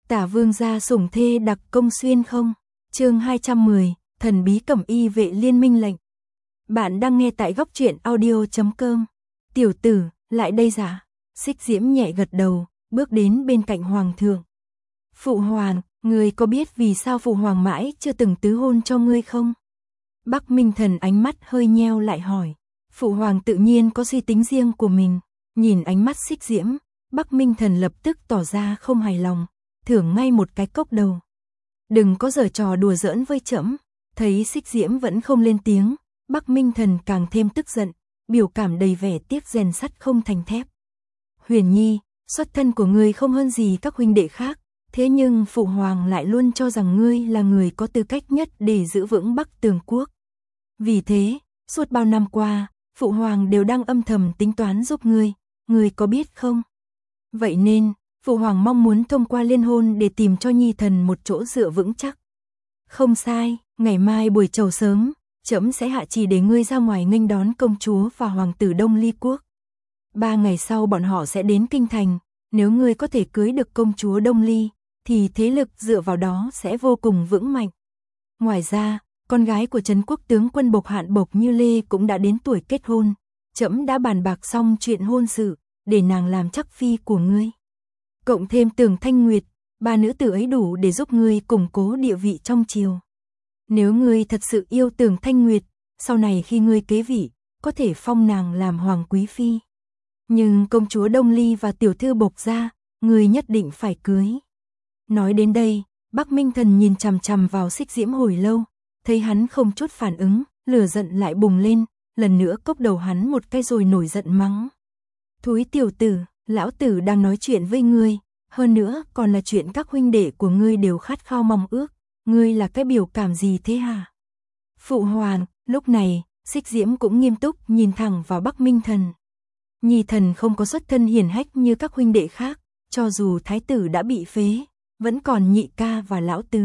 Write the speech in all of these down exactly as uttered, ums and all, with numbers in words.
Tả vương gia sủng thê đặc công xuyên không? Chương hai trăm mười, thần bí cẩm y vệ liên minh lệnh. Bạn đang nghe tại góc truyện audio chấm com. Tiểu tử, lại đây giả. Xích Diễm nhẹ gật đầu, bước đến bên cạnh hoàng thượng. Phụ hoàng, ngươi có biết vì sao phụ hoàng mãi chưa từng tứ hôn cho ngươi không? Bắc Minh Thần ánh mắt hơi nheo lại hỏi. Phụ hoàng tự nhiên có suy tính riêng của mình. Nhìn ánh mắt Xích Diễm, Bắc Minh Thần lập tức tỏ ra không hài lòng, thưởng ngay một cái cốc đầu. Đừng có giở trò đùa giỡn với trẫm. Thấy Xích Diễm vẫn không lên tiếng, Bắc Minh Thần càng thêm tức giận, biểu cảm đầy vẻ tiếc rèn sắt không thành thép. Huyền Nhi, xuất thân của ngươi không hơn gì các huynh đệ khác, thế nhưng phụ hoàng lại luôn cho rằng ngươi là người có tư cách nhất để giữ vững Bắc Tường Quốc. Vì thế, suốt bao năm qua, phụ hoàng đều đang âm thầm tính toán giúp ngươi, ngươi có biết không? Vậy nên, phụ hoàng mong muốn thông qua liên hôn để tìm cho Nhi thần một chỗ dựa vững chắc. Không sai, ngày mai buổi chầu sớm, trẫm sẽ hạ chỉ để ngươi ra ngoài nghênh đón công chúa và hoàng tử Đông Ly Quốc. Ba ngày sau bọn họ sẽ đến kinh thành, nếu ngươi có thể cưới được công chúa Đông Ly, thì thế lực dựa vào đó sẽ vô cùng vững mạnh. Ngoài ra, con gái của Trấn Quốc tướng quân Bộc Hạn Bộc Như Lê cũng đã đến tuổi kết hôn, trẫm đã bàn bạc xong chuyện hôn sự, để nàng làm chắc phi của ngươi. Cộng thêm Tưởng Thanh Nguyệt, ba nữ tử ấy đủ để giúp ngươi củng cố địa vị trong triều. Nếu ngươi thật sự yêu Tưởng Thanh Nguyệt, sau này khi ngươi kế vị, có thể phong nàng làm hoàng quý phi. Nhưng công chúa Đông Ly và tiểu thư Bộc gia, ngươi nhất định phải cưới. Nói đến đây, Bắc Minh Thần nhìn chằm chằm vào Xích Diễm hồi lâu, thấy hắn không chút phản ứng, lửa giận lại bùng lên, lần nữa cốc đầu hắn một cái rồi nổi giận mắng. Thúi tiểu tử, lão tử đang nói chuyện với ngươi, hơn nữa còn là chuyện các huynh đệ của ngươi đều khát khao mong ước, ngươi là cái biểu cảm gì thế hả? Phụ hoàng, lúc này, Xích Diễm cũng nghiêm túc nhìn thẳng vào Bắc Minh Thần. Nhi thần không có xuất thân hiển hách như các huynh đệ khác, cho dù thái tử đã bị phế, vẫn còn nhị ca và lão tứ.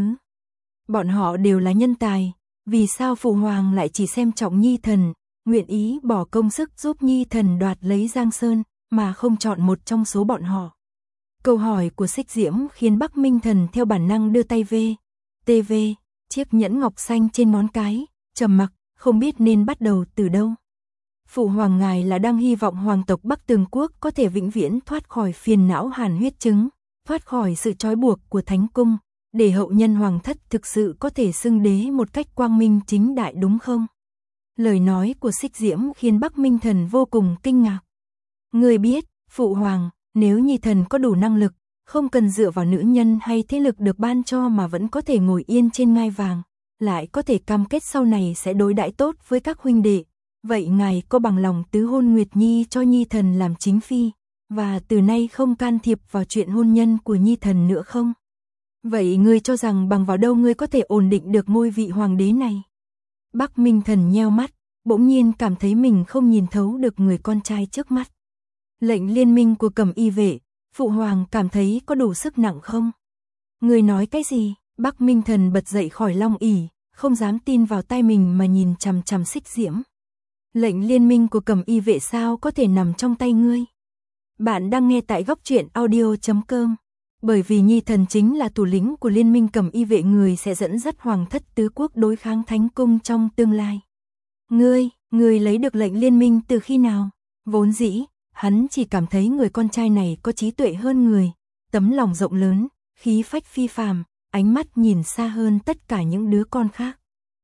Bọn họ đều là nhân tài, vì sao phụ hoàng lại chỉ xem trọng Nhi thần, nguyện ý bỏ công sức giúp Nhi thần đoạt lấy Giang Sơn, mà không chọn một trong số bọn họ? Câu hỏi của Xích Diễm khiến Bắc Minh Thần theo bản năng đưa tay về, tê vê, chiếc nhẫn ngọc xanh trên ngón cái, trầm mặc, không biết nên bắt đầu từ đâu. Phụ hoàng ngài là đang hy vọng hoàng tộc Bắc Tường Quốc có thể vĩnh viễn thoát khỏi phiền não hàn huyết chứng, thoát khỏi sự trói buộc của Thánh Cung, để hậu nhân hoàng thất thực sự có thể xưng đế một cách quang minh chính đại đúng không? Lời nói của Xích Diễm khiến Bắc Minh Thần vô cùng kinh ngạc. Người biết, phụ hoàng, nếu Nhi thần có đủ năng lực, không cần dựa vào nữ nhân hay thế lực được ban cho mà vẫn có thể ngồi yên trên ngai vàng, lại có thể cam kết sau này sẽ đối đãi tốt với các huynh đệ. Vậy ngài có bằng lòng tứ hôn Nguyệt Nhi cho Nhi thần làm chính phi, và từ nay không can thiệp vào chuyện hôn nhân của Nhi thần nữa không? Vậy ngươi cho rằng bằng vào đâu ngươi có thể ổn định được ngôi vị hoàng đế này? Bắc Minh Thần nheo mắt, bỗng nhiên cảm thấy mình không nhìn thấu được người con trai trước mắt. Lệnh liên minh của Cẩm Y vệ, phụ hoàng cảm thấy có đủ sức nặng không? Ngươi nói cái gì? Bắc Minh Thần bật dậy khỏi long ỷ, không dám tin vào tai mình mà nhìn chằm chằm Xích Diễm. Lệnh liên minh của Cẩm Y vệ sao có thể nằm trong tay ngươi? Bạn đang nghe tại góc truyện audio chấm com. Bởi vì Nhi thần chính là thủ lĩnh của liên minh Cẩm Y vệ, người sẽ dẫn dắt hoàng thất tứ quốc đối kháng Thánh Cung trong tương lai. Ngươi, ngươi lấy được lệnh liên minh từ khi nào? Vốn dĩ, hắn chỉ cảm thấy người con trai này có trí tuệ hơn người, tấm lòng rộng lớn, khí phách phi phàm, ánh mắt nhìn xa hơn tất cả những đứa con khác.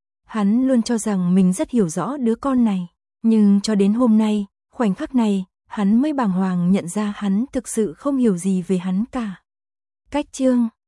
Hắn luôn cho rằng mình rất hiểu rõ đứa con này, nhưng cho đến hôm nay, khoảnh khắc này, hắn mới bàng hoàng nhận ra hắn thực sự không hiểu gì về hắn cả. Cách chương